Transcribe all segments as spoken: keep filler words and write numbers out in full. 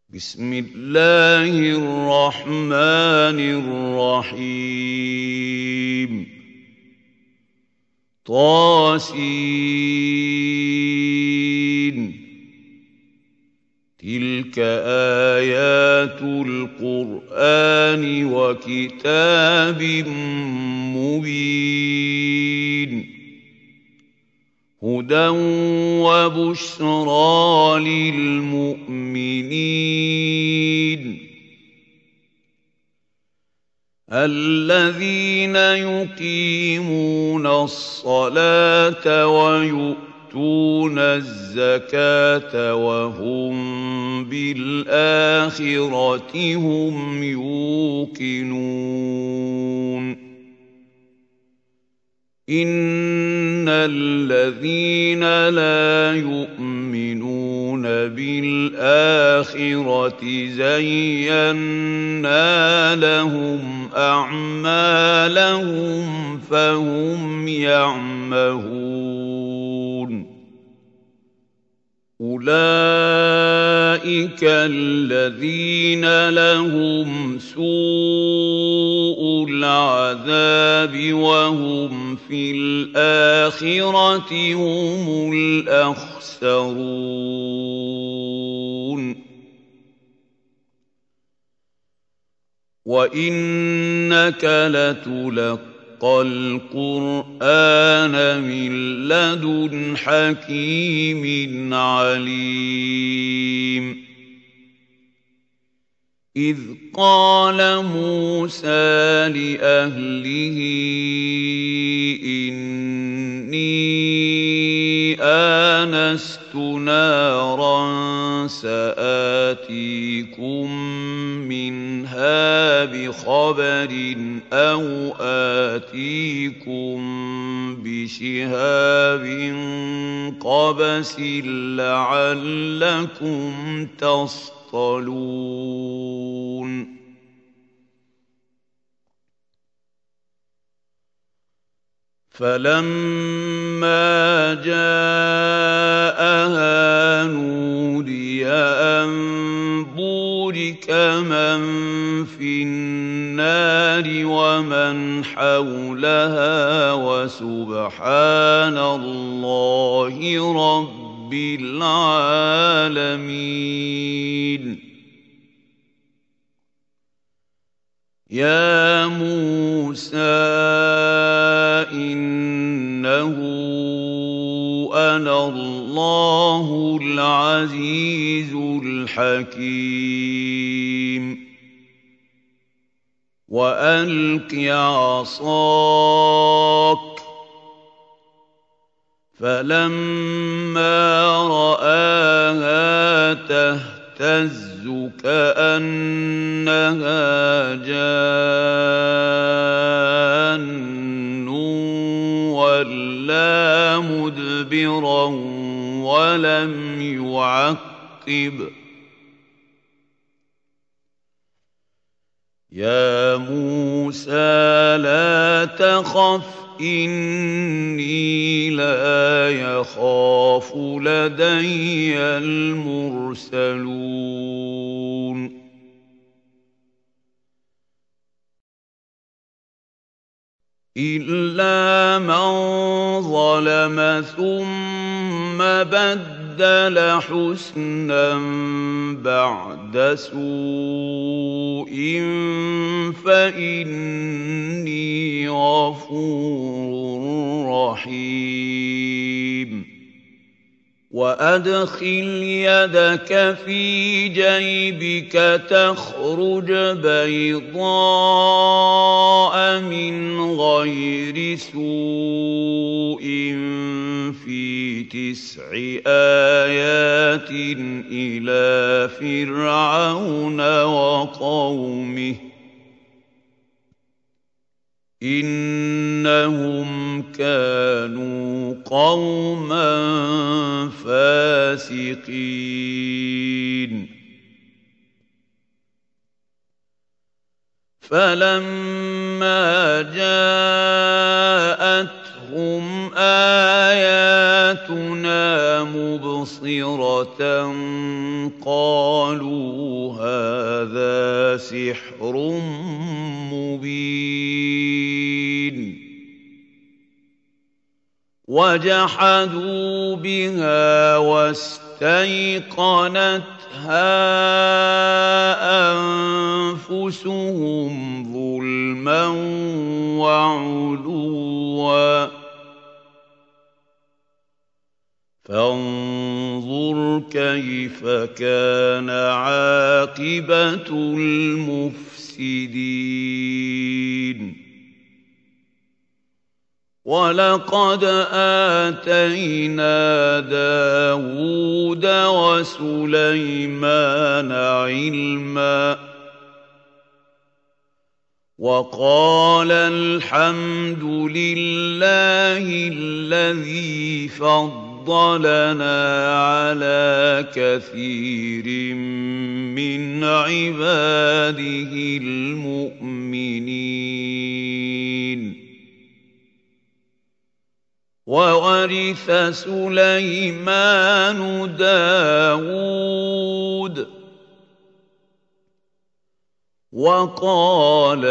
بسم الله الرحمن الرحيم طاسين تلك آيات القرآن وكتاب مبين هدى وبشرى للمؤمنين الذين يقيمون الصلاة ويؤتون الزكاة وهم بالآخرة هم يوقنون إن الذين لا يؤمنون بالآخرة زينا لهم أعمالهم فهم يعمهون أولئك الذين لهم سوء العذاب وهم في الآخرة هم الأخسرون وإنك لتلقى القرآن من لدن حكيم عليم إذ قال موسى لأهله إني آنست نارا سآتيكم منها بخبر أو آتيكم بشهاب قبس لعلكم تصطلون فلما جاءها نودي أن بورك من في النار ومن حولها وسبحان الله رب العالمين يا موسى إنه أنا الله العزيز الحكيم وألق عصاك فلما رآها تهتز كأنها جان ولا مدبرا ولم يعقب يا موسى لا تخف إني لا يخاف لدي المرسلون إلا من ظلم ثم بدل حسنا بعد سوء فإني غفور رحيم وأدخل يدك في جيبك تخرج بيضاء من غير سوء في تسع آيات إلى فرعون وقومه إنهم كانوا قوما فاسقين فلما جاءتهم آياتنا مبصرة قالوا هذا سحر مبين وجحدوا بها واستيقنتها أنفسهم ظلما وعلوا فانظر كيف كان عاقبة المفسدين وَلَقَدْ آتَيْنَا دَاوُودَ وَسُلَيْمَانَ عِلْمًا وَقَالَ الْحَمْدُ لِلَّهِ الَّذِي فَضَّلَنَا عَلَى كَثِيرٍ مِّنْ عِبَادِهِ الْمُؤْمِنِينَ وَوَرِثَ سُلَيْمَانُ دَاوُودَ وَقَالَ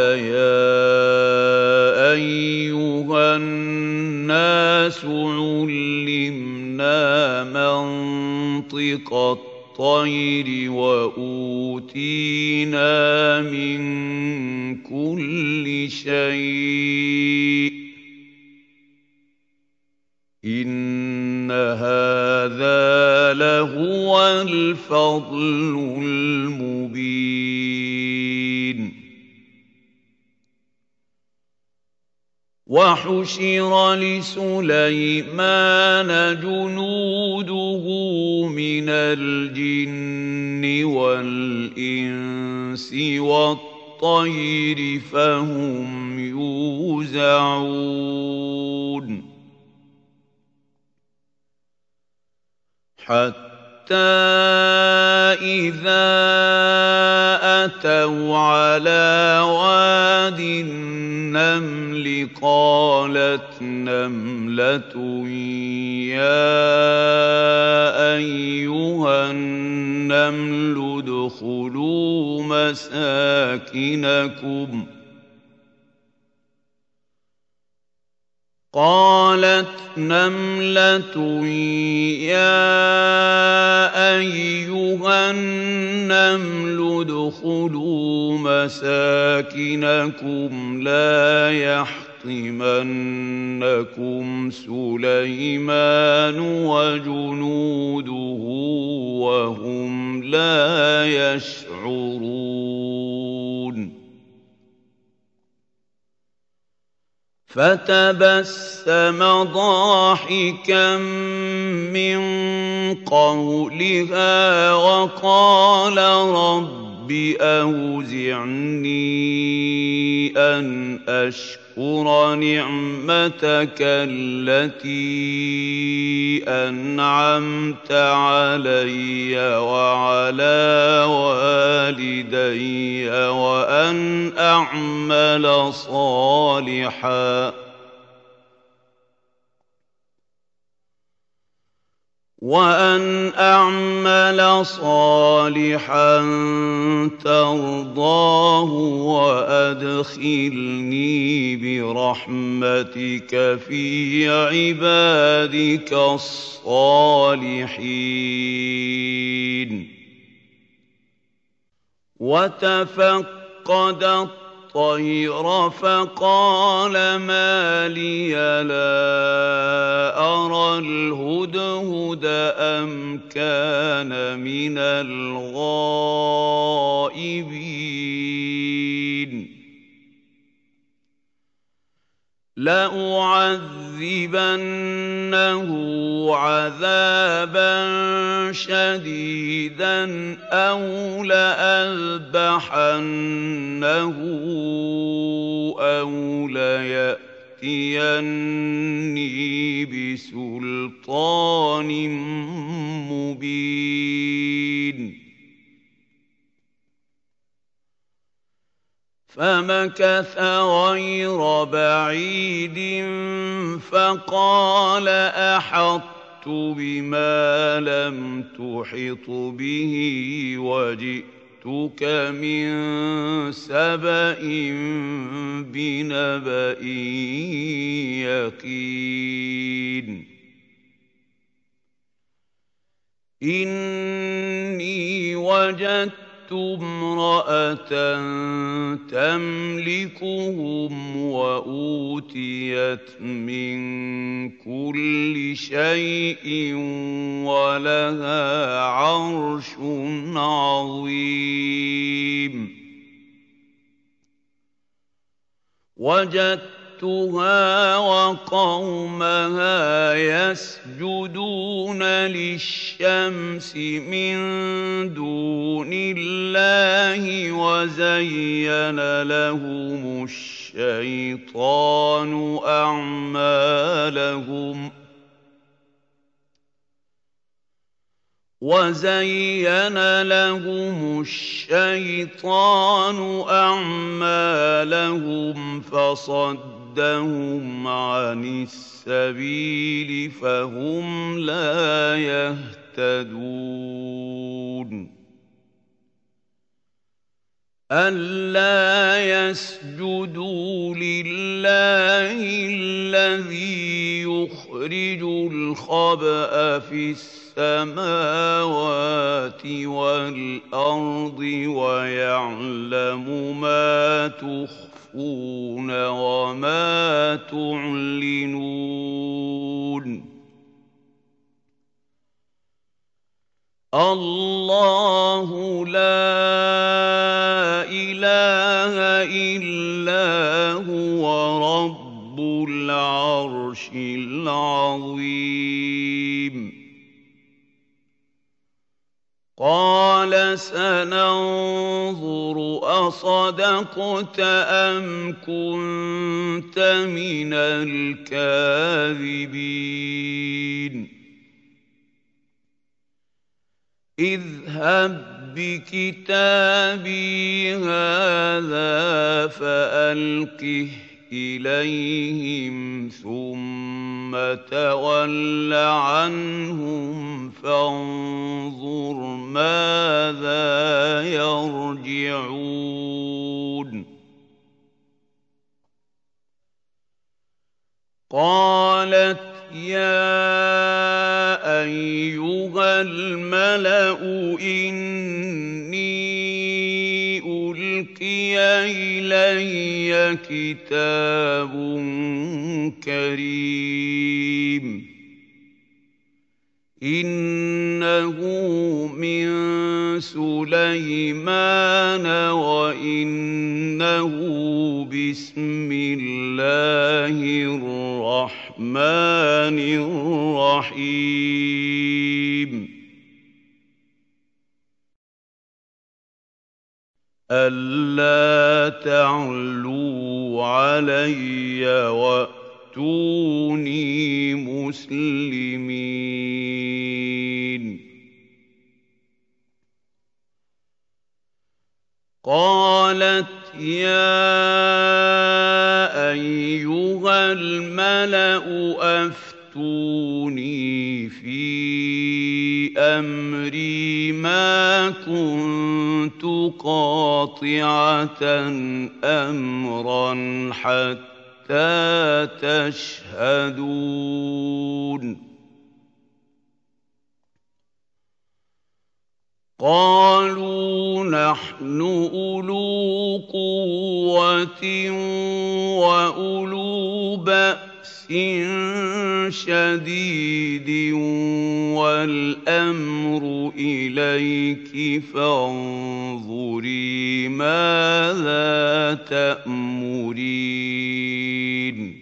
يَا أَيُّهَا النَّاسُ عُلِّمْنَا مَنطِقَ الطَّيْرِ وَأُوتِينَا مِن كُلِّ شَيْءٍ إِنَّ هَٰذَا لَهُوَ الْفَضْلُ الْمُبِينُ وَحُشِرَ لِسُلَيْمَانَ جُنُودُهُ مِنَ الْجِنِّ وَالْإِنسِ وَالطَّيْرِ فَهُمْ يُوزَعُونَ حَتَّى إِذَا أَتَوْا عَلَىٰ وَادِ النَّمْلِ قَالَتْ نَمْلَةٌ يَا أَيُّهَا النَّمْلُ ادْخُلُوا مَسَاكِنَكُمْ قالت نملة يا أيها النمل ادخلوا مساكنكم لا يحطمنكم سليمان وجنوده وهم لا يشعرون فتبسم ضاحكا من قولها وقال رب أوزعني أن أشكر نعمتك التي أنعمت علي وعلى والدي وأن أعمل صالحا وأن أعمل صالحا ترضاه وأدخلني برحمتك في عبادك الصالحين وتفقد الطير فقال ما لي لا أرى الهدهد أم كان من الغائبين لأعذبنه عذابا شديدا أو لأذبحنه أو ليأتيني بسلطان مبين فمكث غير بعيد فقال أحطت بما لم تحط به وجئتك من سبأ بنبأ يقين إني وجدت امرأة تملكهم وأوتيت من كل شيء ولها عرش عظيم وجدتها وقومها يسجدون للشمس من دون الله وزين لهم الشيطان أعمالهم وزين لهم الشيطان أعمالهم فصدهم عن السبيل فهم لا يهتدون ألا يسجدوا لله الذي يخرج الخبأ في السماوات والأرض ويعلم ما تخفون وما تعلنون الله لا إله إلا هو رب العرش العظيم قال سننظر أصدقت أم كنت من الكاذبين اذهب بكتابي هذا فألقه إليهم ثم تول عنهم فانظر ماذا يرجعون قالت يا أيها الملأ إني ألقي إلي كتاب كريم إنه من سليمان وإنه بسم الله الرحمن الرحيم ألا تعلوا علي وأتوني مسلمين قالت يا أيها الملأ أفتوني في أمري ما كنت قاطعة أمرا حتى تشهدون قالوا نحن أولو قوة وأولو بأس شديد والأمر إليك فانظري ماذا تأمرين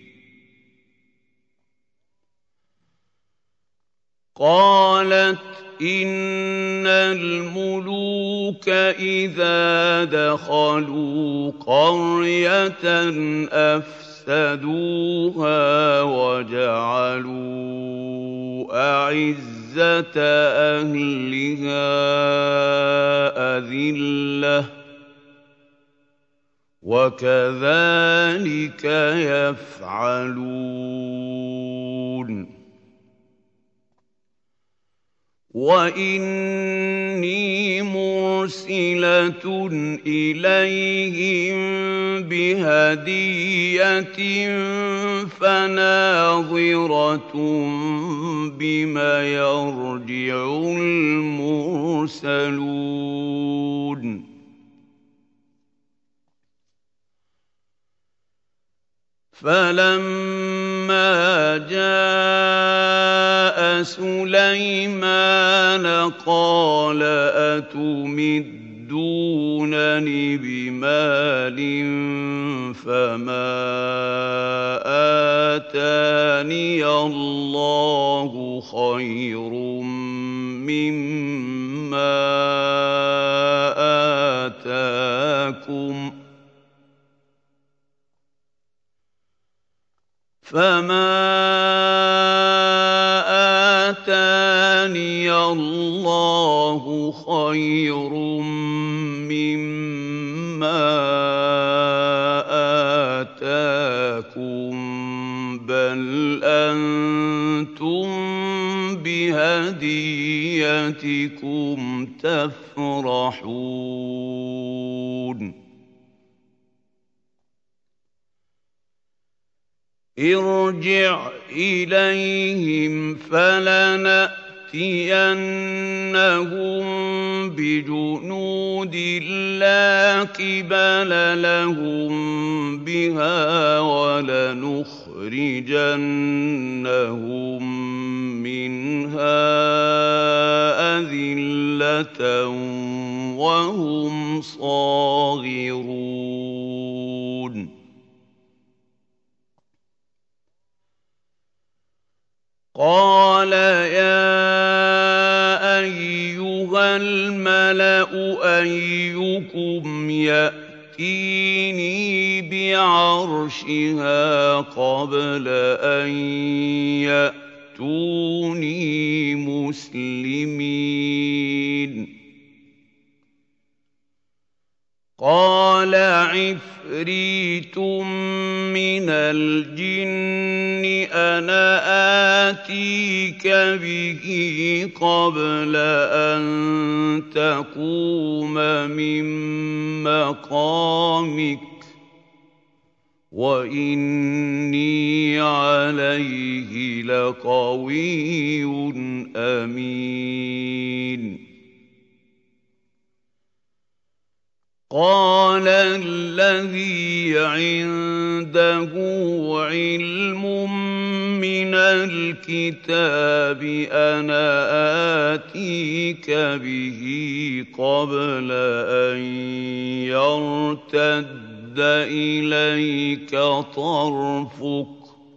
قالت إن الملوك إذا دخلوا قرية أفسدوها وجعلوا أعزة أهلها أذلة وكذلك يفعلون وَإِنِّي مُرْسِلَةٌ إِلَيْهِم بِهَدِيَّةٍ فَنَاظِرَةٌ بِمَ يَرْجِعُ الْمُرْسَلُونَ فَلَمَّا جَاءَ سُلَيْمَانَ قَالَ أَتُمِدُّونَنِ بِمَالٍ فَمَا آتَانِيَ اللَّهُ خَيْرٌ مِّمَّا آتَاكُمْ فَمَا آتَانِيَ اللَّهُ خَيْرٌ مِّمَّا آتَاكُم بَلْ أَنتُم بِهَدِيَّتِكُمْ تَفْرَحُونَ ارْجِعْ إِلَيْهِمْ فَلَنَأْتِيَنَّهُم بِجُنُودٍ لَّا قِبَلَ لَهُم بِهَا وَلَنُخْرِجَنَّهُم مِّنْهَا أَذِلَّةً وَهُمْ صَاغِرُونَ قَالَ يَا أَيُّهَا الْمَلَأُ أَيُّكُمْ يَأْتِينِي بِعَرْشِهَا قَبْلَ أَن يَأْتُونِي مُسْلِمِينَ قَالَ عِفْرِيتٌ مِّنَ الْجِنِّ أَنَا آتِيكَ بِهِ قَبْلَ أَن تَقُومَ مِن مَّقَامِكَ وَإِنِّي عَلَيْهِ لَقَوِيٌّ أَمِينٌ قَالَ الَّذِي عِندَهُ عِلْمٌ مِّنَ الْكِتَابِ أَنَا آتِيكَ بِهِ قَبْلَ أَن يَرْتَدَّ إِلَيْكَ طَرْفُكَ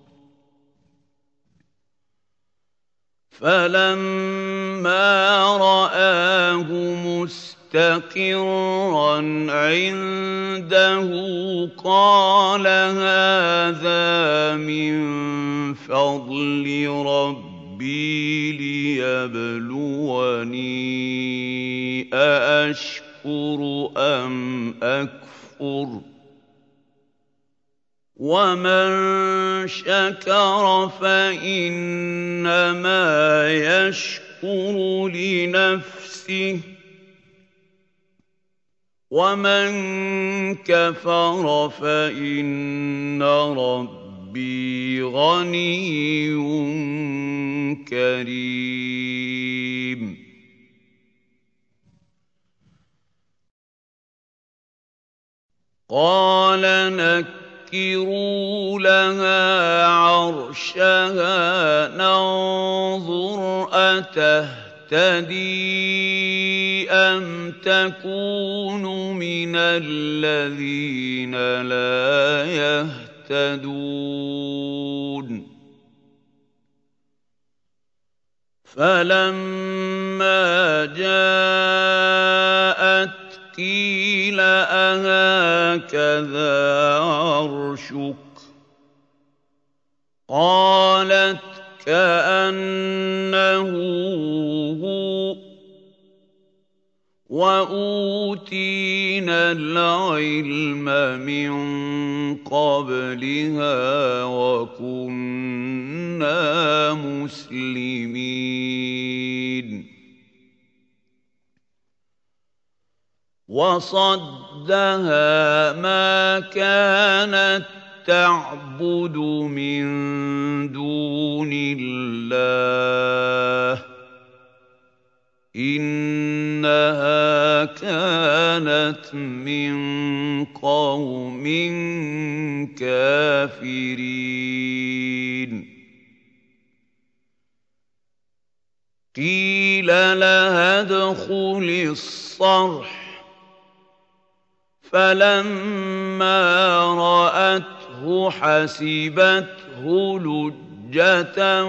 فَلَمَّا رَآهُ مُسْتَقِرًّا عِندَهُ قَالَ هَٰذَا مِن فَضْلِ رَبِّي لِيَبْلُوَنِي أَأَشْكُرُ أَمْ أَكْفُرُ وَمَن شَكَرَ فَإِنَّمَا يَشْكُرُ لِنَفْسِهِ وَمَن كَفَرَ فَإِنَّ رَبِّي غَنِيٌّ كَرِيمٌ قَالَ نَكِّرُوا لَهَا عَرْشَهَا نَنظُرْ أَتَهْتَدِي أَمْ تَكُونُ مِنَ الَّذِينَ لَا يَهْتَدُونَ فَلَمَّا جَاءَتْ قِيلَ أَهَٰكَذَا عَرْشُكِ ۖ قَالَتْ كَأَنَّهُ هُوَ ۚ وَأُوتِينَا الْعِلْمَ مِن قَبْلِهَا وَكُنَّا مُسْلِمِينَ وصدها ما كانت تعبد من دون الله إنها كانت من قوم كافرين قيل لها ادخل الصرح فلما رأته حسبته لجة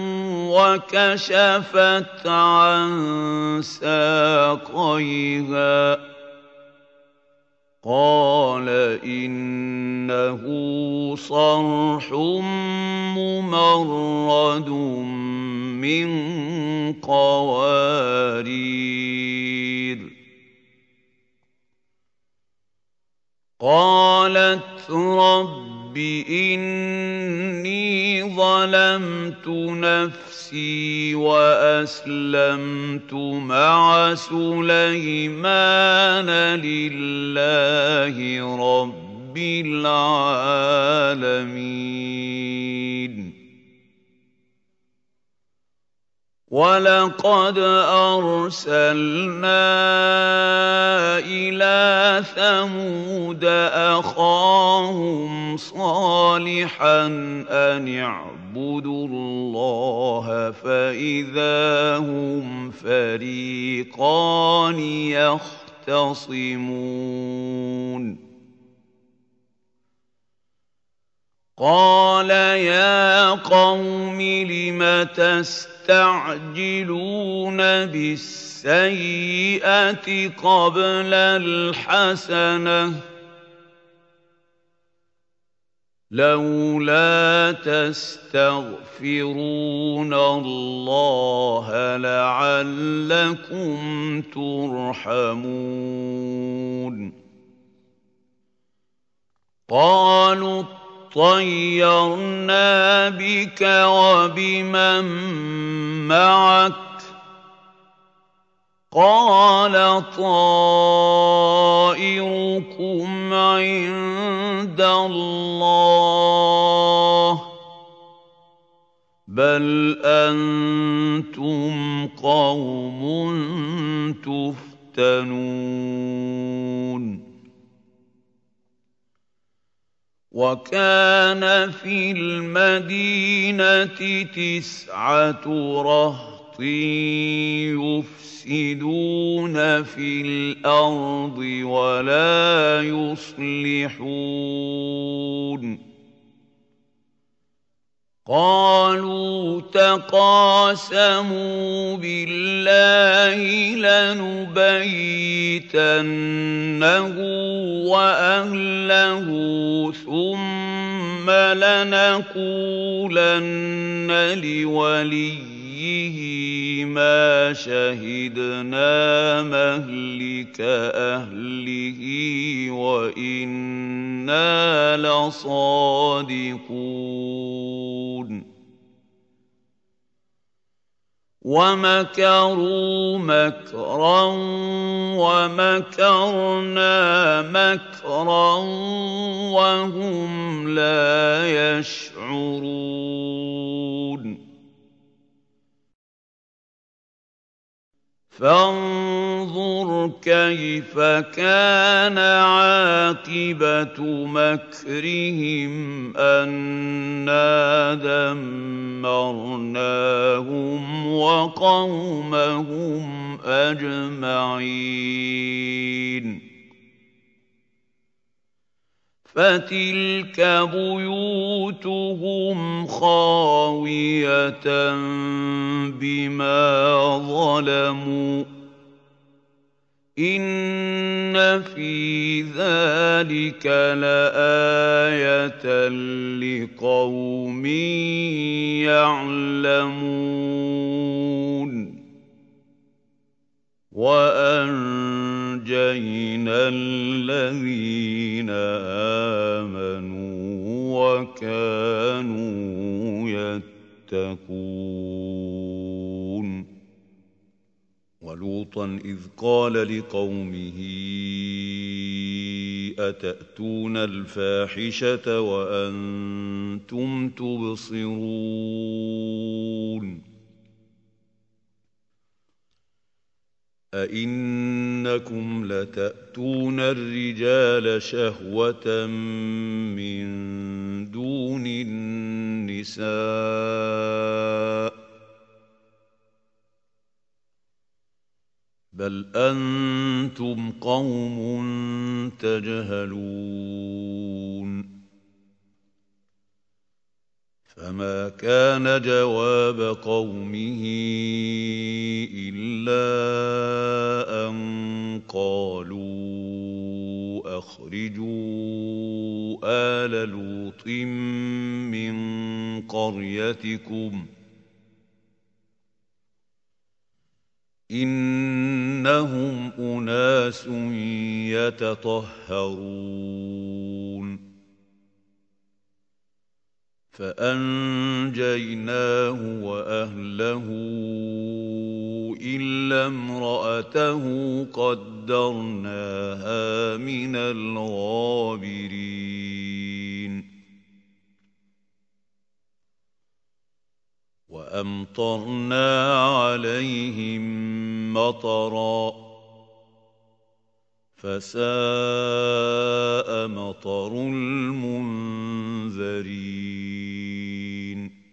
وكشفت عن ساقيها قال إنه صرح ممرد من قوارير قالت رب إني ظلمت نفسي وأسلمت مع سليمان لله رب العالمين ولقد أرسلنا إلى ثمود أخاهم صالحا أن اعبدوا الله فإذا هم فريقان يختصمون قال يا قوم لم تستعجلون بالسيئة قبل الحسنة لولا تستغفرون الله لعلكم ترحمون قالوا طيرنا بك وبمن معك قال طائركم عند الله بل أنتم قوم تفتنون وكان في المدينة تسعة رهط يفسدون في الأرض ولا يصلحون قالوا تقاسموا بالله لنبيتنه وأهله ثم لنقولن لوليه ما شهدنا مهلك أهله وإنا لصادقون ومكروا مكرا ومكرنا مكرا وهم لا يشعرون فانظر كيف كان عاقبة مكرهم أنا دمرناهم وقومهم أجمعين فتلك بيوتهم خاوية بما ظلموا إن في ذلك لآية لقوم يعلمون وأنجينا الذين آمنوا وكانوا يتقون ولوطا إذ قال لقومه أتأتون الفاحشة وأنتم تبصرون أئنكم لتأتون الرجال شهوة من دون النساء بل أنتم قوم تجهلون فما كان جواب قومه إلا أن قالوا أخرجوا آل لوط من قريتكم إنهم أناس يتطهرون فأنجيناه وأهله إلا امرأته قدرناها من الغابرين وأمطرنا عليهم مطرا فساء مطر المنذرين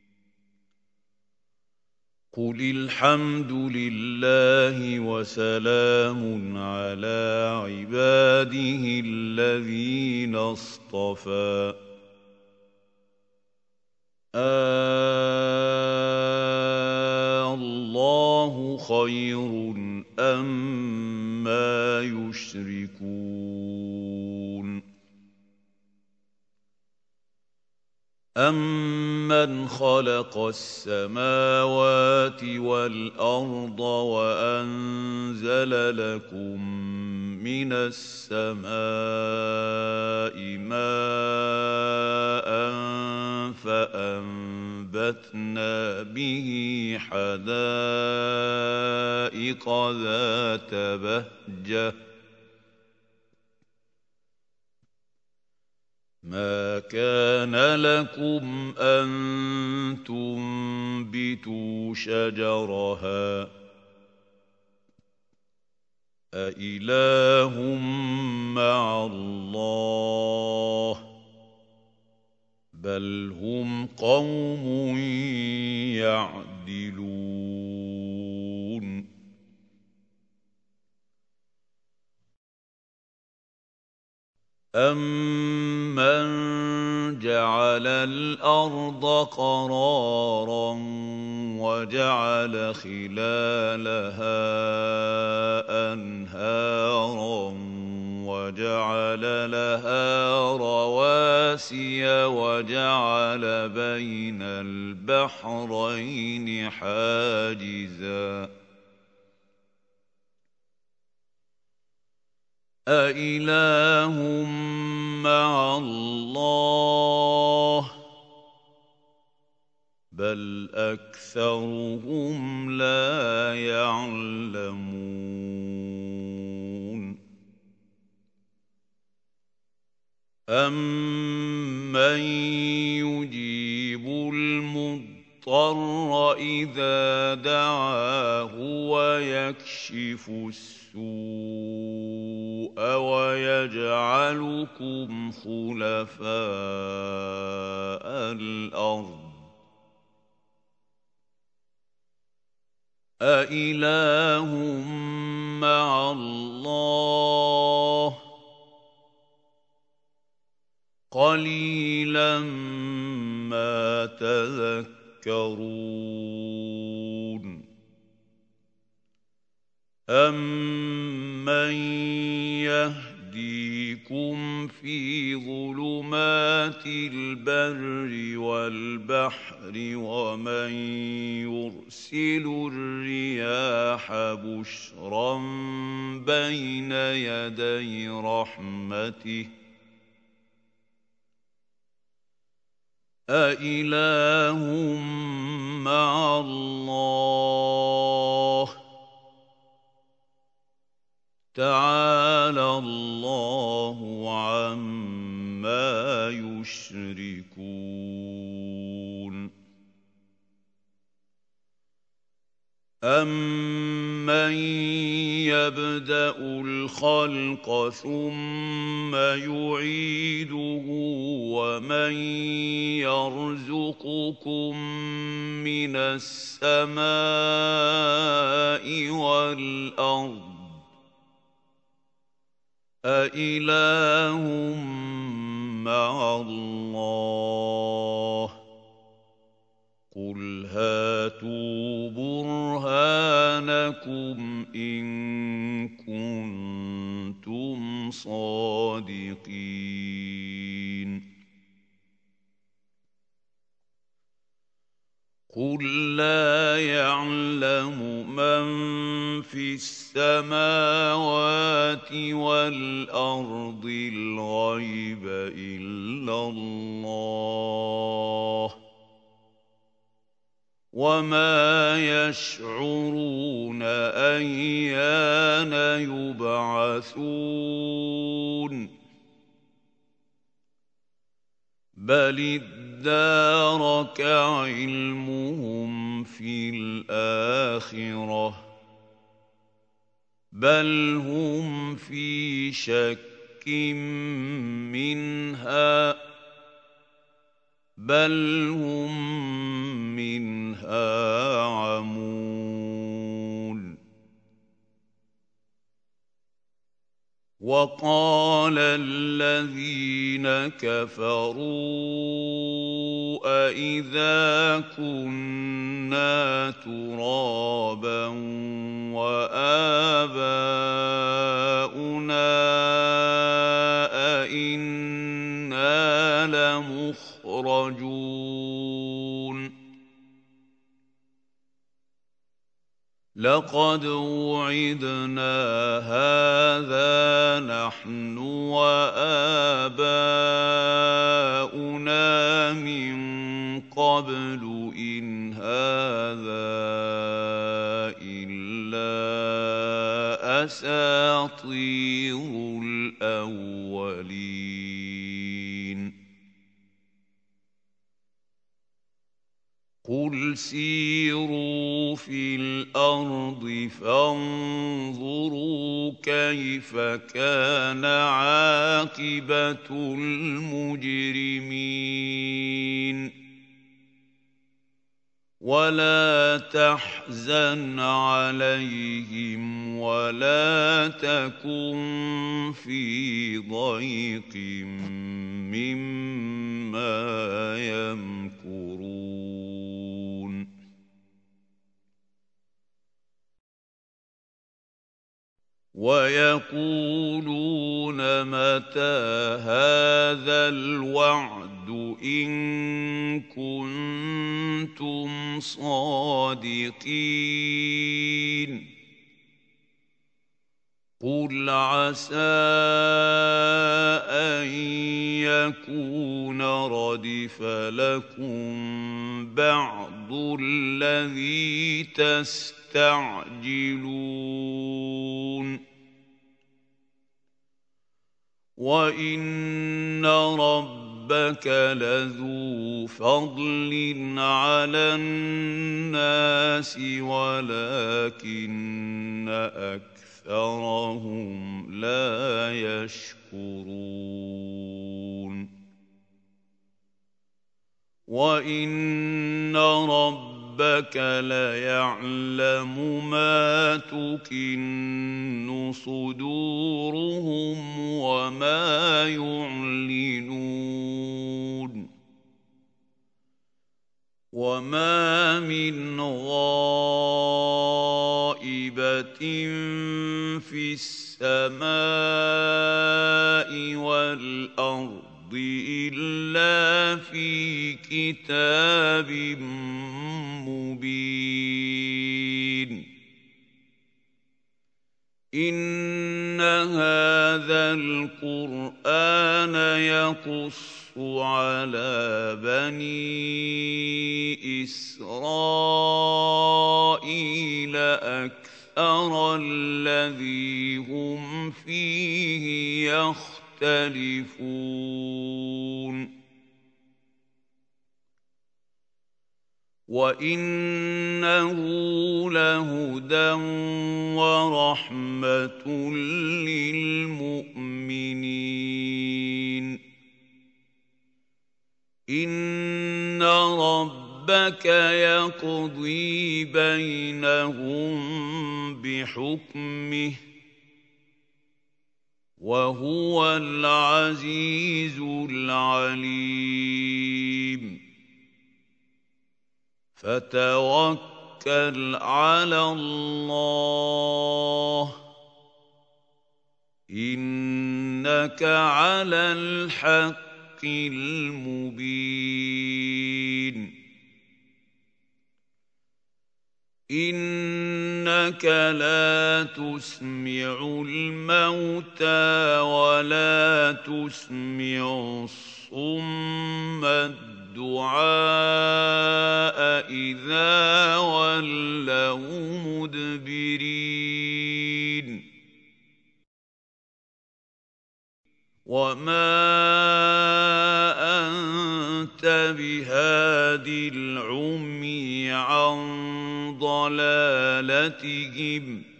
قل الحمد لله وسلام على عباده الذين اصطفى الله خير أما يشركون أمن خلق السماوات والأرض وأنزل لكم من السماء ماء فأنبتنا به حدائق ذات بهجة ما كان لكم أن تنبتوا شجرها أإله مع الله بل هم قوم يعدلون أَمَّنْ جَعَلَ الْأَرْضَ قَرَارًا وَجَعَلَ خِلَالَهَا أَنْهَارًا وَجَعَلَ لَهَا رَوَاسِيَ وَجَعَلَ بَيْنَ الْبَحْرَيْنِ حَاجِزًا أإله مع الله بل أكثرهم لا يعلمون أمن يجيب المضطر إذا دعاه ويكشف السوء ويجعلكم خلفاء الأرض أإله مع الله قليلا ما تذكرون أَمَّن يَهْدِيكُمْ فِي ظُلُمَاتِ الْبَرِّ وَالْبَحْرِ وَمَن يُرْسِلُ الرِّيَاحَ بُشْرًا بَيْنَ يَدَيْ رَحْمَتِهِ أَإِلَٰهٌ مَّعَ اللَّهِ تعالى الله عما يشركون أَمَّن يَبْدَأُ الْخَلْقَ ثُمَّ يُعِيدُهُ وَمَن يَرْزُقُكُم مِّنَ السَّمَاءِ وَالْأَرْضِ أَإِلَٰهٌ مَّعَ اللَّهِ قُلْ هَاتُوا بُرْهَانَكُمْ إِن كُنتُمْ صَادِقِينَ قُل لَّا يَعْلَمُ مَن فِي السَّمَاوَاتِ وَالْأَرْضِ الْغَيْبَ إِلَّا اللَّهُ وَمَا يَشْعُرُونَ أَيَّانَ يُبْعَثُونَ بَلِ ادَّارَكَ عِلْمُهُمْ فِي الْآخِرَةِ بَلْ هُمْ فِي شَكٍّ مِّنْهَا بَلْ هُم مِّنْهَا عَمُونَ وَقَالَ الَّذِينَ كَفَرُوا أَإِذَا كُنَّا تُرَابًا وَآبَاؤُنَا أَإِنَّا لَمُخْرَجُونَ لَقَدْ وُعِدْنَا هَٰذَا نَحْنُ وَآبَاؤُنَا مِن قَبْلُ إِنْ هَٰذَا إِلَّا أَسَاطِيرُ الْأَوَّلِينَ قُلْ سِيرُوا فِي الْأَرْضِ فَانظُرُوا كَيْفَ كَانَ عَاقِبَةُ الْمُجْرِمِينَ وَلَا تَحْزَنْ عَلَيْهِمْ وَلَا تَكُن فِي ضَيْقٍ مِّمَّا يَمْكُرُونَ وَيَقُولُونَ مَتَىٰ هَٰذَا الْوَعْدُ إِن كُنتُمْ صَادِقِينَ قُلْ عَسَىٰ أَن يَكُونَ رَدِفَ لَكُم بَعْضُ الَّذِي تَسْتَعْجِلُونَ وَإِنَّ رَبَّكَ لَذُو فَضْلٍ عَلَى النَّاسِ وَلَٰكِنَّ أَكْثَرَهُمْ لَا يَشْكُرُونَ وَإِنَّ رَبَّكَ لَيَعْلَمُ مَا تُكِنُّ صُدُورُهُمْ وَمَا يُعْلِنُونَ وَمَا مِنْ غَائِبَةٍ فِي السَّمَاءِ وَالْأَرْضِ إِلَّا فِي كِتَابٍ مُّبِينٍ إِنَّ هَٰذَا الْقُرْآنَ يَقُصُّ عَلَىٰ بَنِي إِسْرَائِيلَ أَكْثَرَ أَرَى الَّذِي هُمْ فِيهِ يَخْتَلِفُونَ وَإِنَّهُ لَهُدًى وَرَحْمَةٌ لِّلْمُؤْمِنِينَ إِنَّ رَبَّكَ يَقْضِي بَيْنَهُم بِحُكْمِهِ وَهُوَ الْعَزِيزُ الْعَلِيمُ فَتَوَكَّلْ عَلَى اللَّهِ إِنَّكَ عَلَى الْحَقِّ الْمُبِينِ إِنَّكَ لَا تُسْمِعُ الْمَوْتَىٰ وَلَا تُسْمِعُ الصُّمَّ الدُّعَاءَ إِذَا وَلَّوْا مُدْبِرِينَ وَمَا أَنتَ بِهَادِ الْعُمْيِ عَن ضَلَالَتِهِمْ ۖ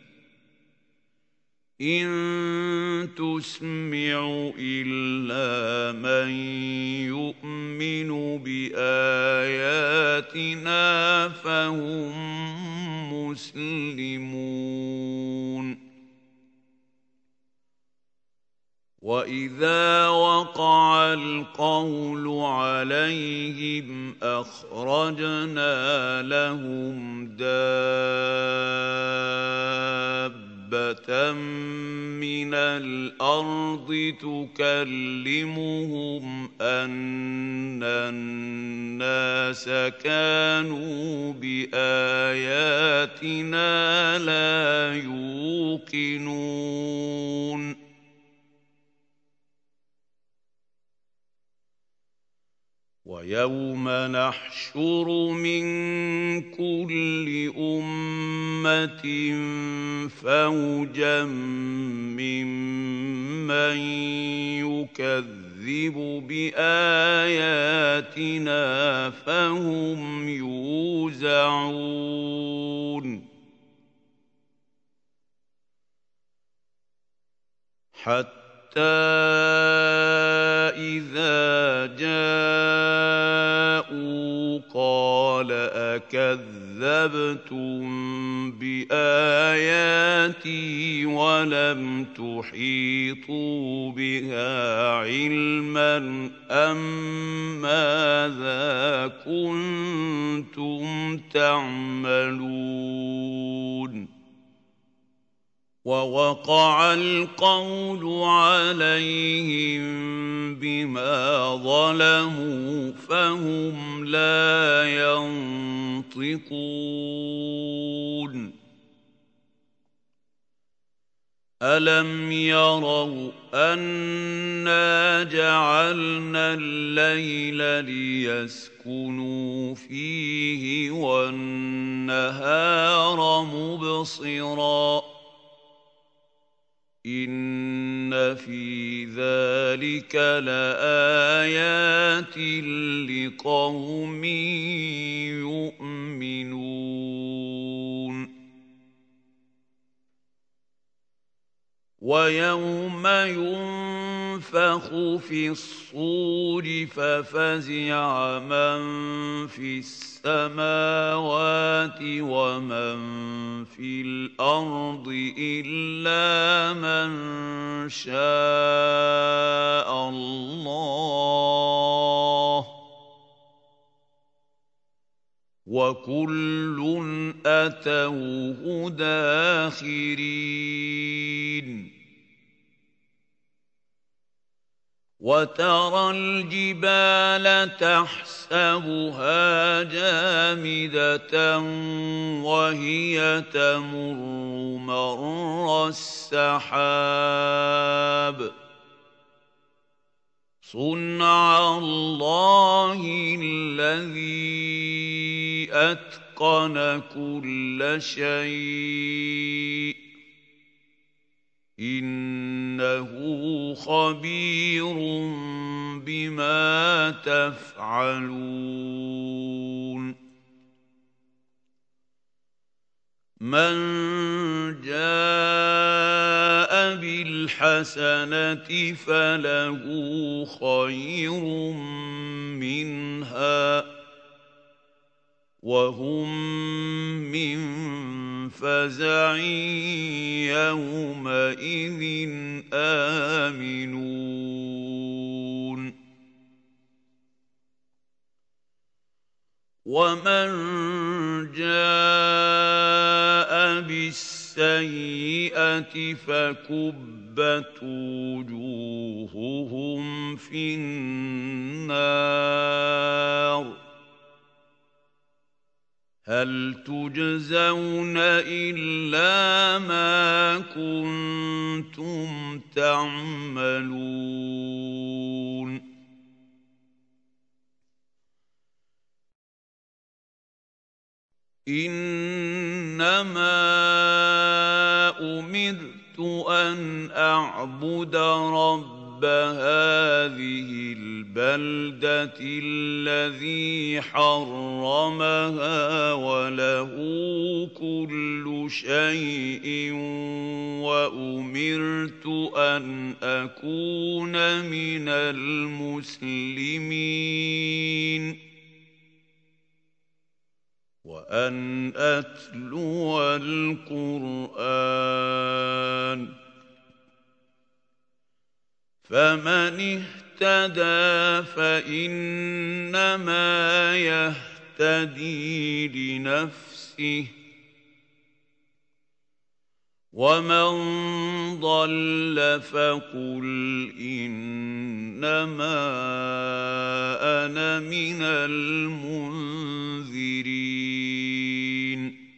إِن تُسْمِعُ إِلَّا مَن يُؤْمِنُ بِآيَاتِنَا فَهُم مُّسْلِمُونَ وَإِذَا وَقَعَ الْقَوْلُ عَلَيْهِمْ أَخْرَجْنَا لَهُمْ دَابَّةً مِّنَ الْأَرْضِ تُكَلِّمُهُمْ أَنَّ النَّاسَ كَانُوا بِآيَاتِنَا لَا يُوقِنُونَ وَيَوْمَ نَحْشُرُ مِن كُلِّ أُمَّةٍ فَوْجًا مِّمَّن يُكَذِّبُ بِآيَاتِنَا فَهُمْ يُوزَعُونَ حَتَّى إِذَا جَاءُوا قَالَ أَكَذَّبْتُم بِآيَاتِي وَلَمْ تُحِيطُوا بِهَا عِلْمًا أَم مَّاذَا كُنتُمْ تَعْمَلُونَ وَوَقَعَ الْقَوْلُ عَلَيْهِم بِمَا ظَلَمُوا فَهُمْ لَا يَنطِقُونَ أَلَمْ يَرَوْا أَنَّا جَعَلْنَا اللَّيْلَ لِيَسْكُنُوا فِيهِ وَالنَّهَارَ مُبْصِرًا إِنَّ فِي ذَلِكَ لَآيَاتٍ لِقَوْمٍ يُؤْمِنُونَ وَيَوْمَ يُنفَخُ فِي الصُّورِ فَفَزِعَ مَن فِي السَّمَاوَاتِ وَمَن فِي الْأَرْضِ إِلَّا مَن شَاءَ اللَّهُ وَكُلٌّ أَتَوْهُ دَاخِرِينَ وَتَرَى الْجِبَالَ تَحْسَبُهَا جَامِدَةً وَهِيَ تَمُرُّ مَرَّ السَّحَابِ صُنْعَ اللَّهِ الَّذِي أَتْقَنَ أتقن كل شيء إنه خبير بما تفعلون من جاء بالحسنة فله خير منها وهم من فزع يومئذ آمنون ومن جاء بالسيئة فكبت وجوههم في النار هل تجزون إلا ما كنتم تعملون إنما أمرت أن أعبد رب هذه البلدة الذي حرمها وله كل شيء وأمرت أن أكون من المسلمين وأن أتلو القرآن فمن اهتدى فإنما يهتدي لنفسه ومن ضل فقل إنما أنا من المنذرين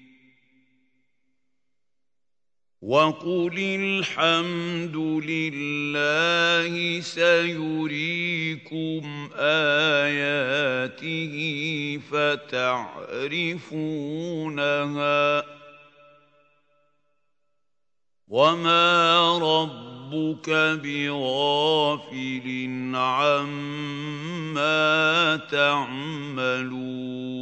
وقل الحمد لله سيريكم آياته فتعرفونها وما ربك بغافل عما تعملون